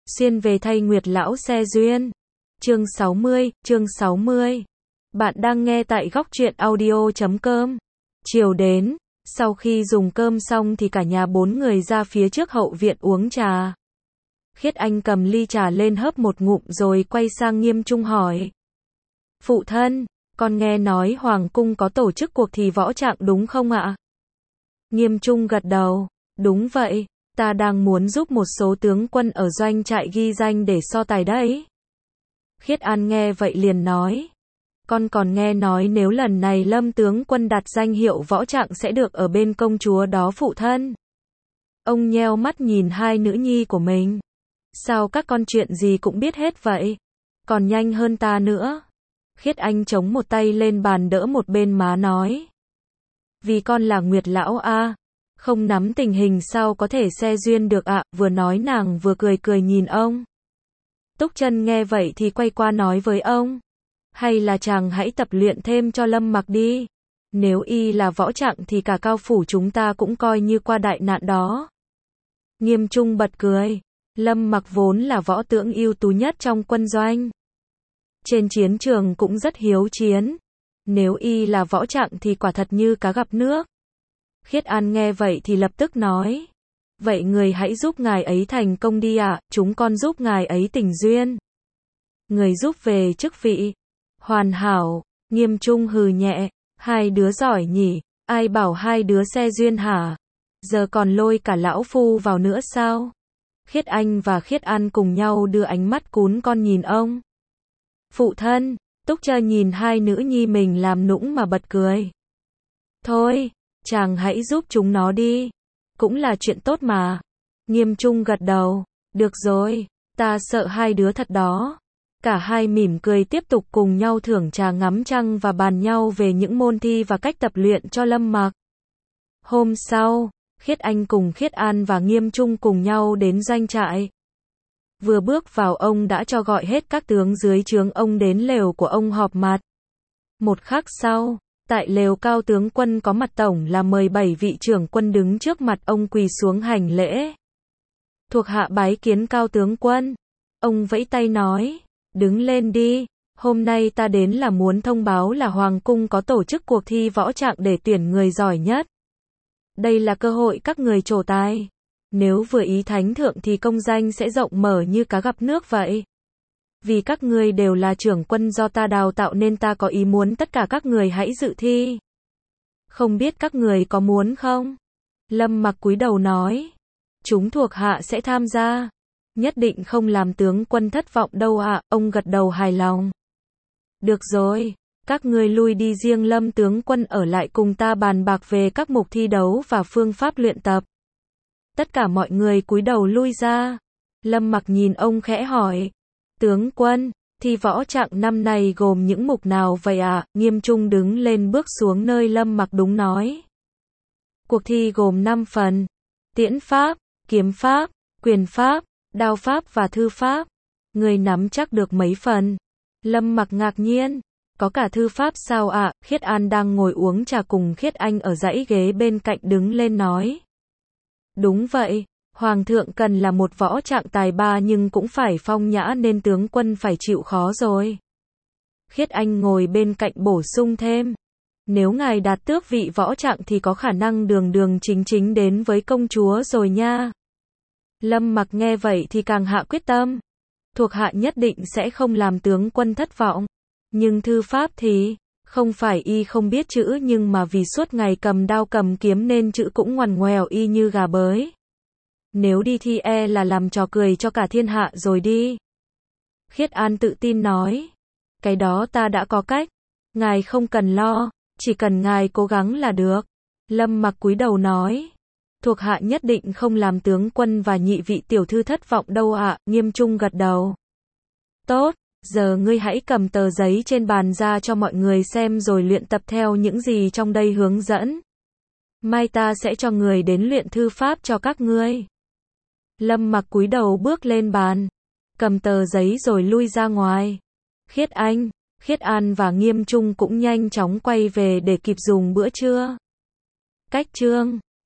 xuyên về thay Nguyệt lão xe duyên. Chương 60. Bạn đang nghe tại góc truyện audio.com. Chiều đến, sau khi dùng cơm xong thì cả nhà 4 người ra phía trước hậu viện uống trà. Khiết Anh cầm ly trà lên hớp một ngụm rồi quay sang Nghiêm Trung hỏi. Phụ thân, con nghe nói Hoàng cung có tổ chức cuộc thi võ trạng đúng không ạ? Nghiêm Trung gật đầu, đúng vậy, ta đang muốn giúp một số tướng quân ở doanh trại ghi danh để so tài đấy. Khiết An nghe vậy liền nói, con còn nghe nói nếu lần này Lâm tướng quân đạt danh hiệu võ trạng sẽ được ở bên công chúa đó phụ thân. Ông nheo mắt nhìn hai nữ nhi của mình. Sao các con chuyện gì cũng biết hết vậy? Còn nhanh hơn ta nữa. Khiết Anh chống một tay lên bàn đỡ một bên má nói. Vì con là Nguyệt lão a, không nắm tình hình sao có thể xe duyên được ạ, vừa nói nàng vừa cười cười nhìn ông. Túc Chân nghe vậy thì quay qua nói với ông. Hay là chàng hãy tập luyện thêm cho Lâm Mặc đi. Nếu y là võ trạng thì cả Cao phủ chúng ta cũng coi như qua đại nạn đó. Nghiêm Trung bật cười. Lâm Mặc vốn là võ tướng ưu tú nhất trong quân doanh. Trên chiến trường cũng rất hiếu chiến. Nếu y là võ trạng thì quả thật như cá gặp nước. Khiết An nghe vậy thì lập tức nói. Vậy người hãy giúp ngài ấy thành công đi ạ, chúng con giúp ngài ấy tình duyên. Người giúp về chức vị. Hoàn hảo, Nghiêm Trung hừ nhẹ, hai đứa giỏi nhỉ, ai bảo hai đứa xe duyên hả? Giờ còn lôi cả lão phu vào nữa sao? Khiết Anh và Khiết An cùng nhau đưa ánh mắt cún con nhìn ông. Phụ thân, Túc Chân nhìn hai nữ nhi mình làm nũng mà bật cười. Thôi, chàng hãy giúp chúng nó đi. Cũng là chuyện tốt mà. Nghiêm Trung gật đầu. Được rồi, ta sợ hai đứa thật đó. Cả hai mỉm cười tiếp tục cùng nhau thưởng trà ngắm trăng và bàn nhau về những môn thi và cách tập luyện cho Lâm Mặc. Hôm sau, Khiết Anh cùng Khiết An và Nghiêm Trung cùng nhau đến doanh trại. Vừa bước vào ông đã cho gọi hết các tướng dưới trướng ông đến lều của ông họp mặt. Một khắc sau, tại lều Cao tướng quân có mặt tổng là 17 vị trưởng quân đứng trước mặt ông quỳ xuống hành lễ. Thuộc hạ bái kiến Cao tướng quân. Ông vẫy tay nói, đứng lên đi, hôm nay ta đến là muốn thông báo là Hoàng cung có tổ chức cuộc thi võ trạng để tuyển người giỏi nhất. Đây là cơ hội các người trổ tài. Nếu vừa ý thánh thượng thì công danh sẽ rộng mở như cá gặp nước vậy. Vì các người đều là trưởng quân do ta đào tạo nên ta có ý muốn tất cả các người hãy dự thi. Không biết các người có muốn không? Lâm Mặc cúi đầu nói. Chúng thuộc hạ sẽ tham gia. Nhất định không làm tướng quân thất vọng đâu ạ, ông gật đầu hài lòng. Được rồi, các ngươi lui đi, riêng Lâm tướng quân ở lại cùng ta bàn bạc về các mục thi đấu và phương pháp luyện tập. Tất cả mọi người cúi đầu lui ra. Lâm Mặc nhìn ông khẽ hỏi. Tướng quân, thi võ trạng năm nay gồm những mục nào vậy ạ? Nghiêm Trung đứng lên bước xuống nơi Lâm Mặc đúng nói. Cuộc thi gồm 5 phần. Tiễn pháp, kiếm pháp, quyền pháp, đao pháp và thư pháp. Người nắm chắc được mấy phần? Lâm Mặc ngạc nhiên. Có cả thư pháp sao ạ? Khiết An đang ngồi uống trà cùng Khiết Anh ở dãy ghế bên cạnh đứng lên nói. Đúng vậy, Hoàng thượng cần là một võ trạng tài ba nhưng cũng phải phong nhã nên tướng quân phải chịu khó rồi. Khiết Anh ngồi bên cạnh bổ sung thêm. Nếu ngài đạt tước vị võ trạng thì có khả năng đường đường chính chính đến với công chúa rồi nha. Lâm Mặc nghe vậy thì càng hạ quyết tâm. Thuộc hạ nhất định sẽ không làm tướng quân thất vọng. Nhưng thư pháp thì, không phải y không biết chữ nhưng mà vì suốt ngày cầm đao cầm kiếm nên chữ cũng ngoằn ngoèo y như gà bới. Nếu đi thi là làm trò cười cho cả thiên hạ rồi đi. Khiết An tự tin nói. Cái đó ta đã có cách. Ngài không cần lo, chỉ cần ngài cố gắng là được. Lâm Mặc cúi đầu nói. Thuộc hạ nhất định không làm tướng quân và nhị vị tiểu thư thất vọng đâu ạ. Nghiêm Trung gật đầu. Tốt, giờ ngươi hãy cầm tờ giấy trên bàn ra cho mọi người xem rồi luyện tập theo những gì trong đây hướng dẫn. Mai ta sẽ cho người đến luyện thư pháp cho các ngươi. Lâm Mặc cúi đầu bước lên bàn, cầm tờ giấy rồi lui ra ngoài. Khiết Anh, Khiết An và Nghiêm Trung cũng nhanh chóng quay về để kịp dùng bữa trưa. Cách chương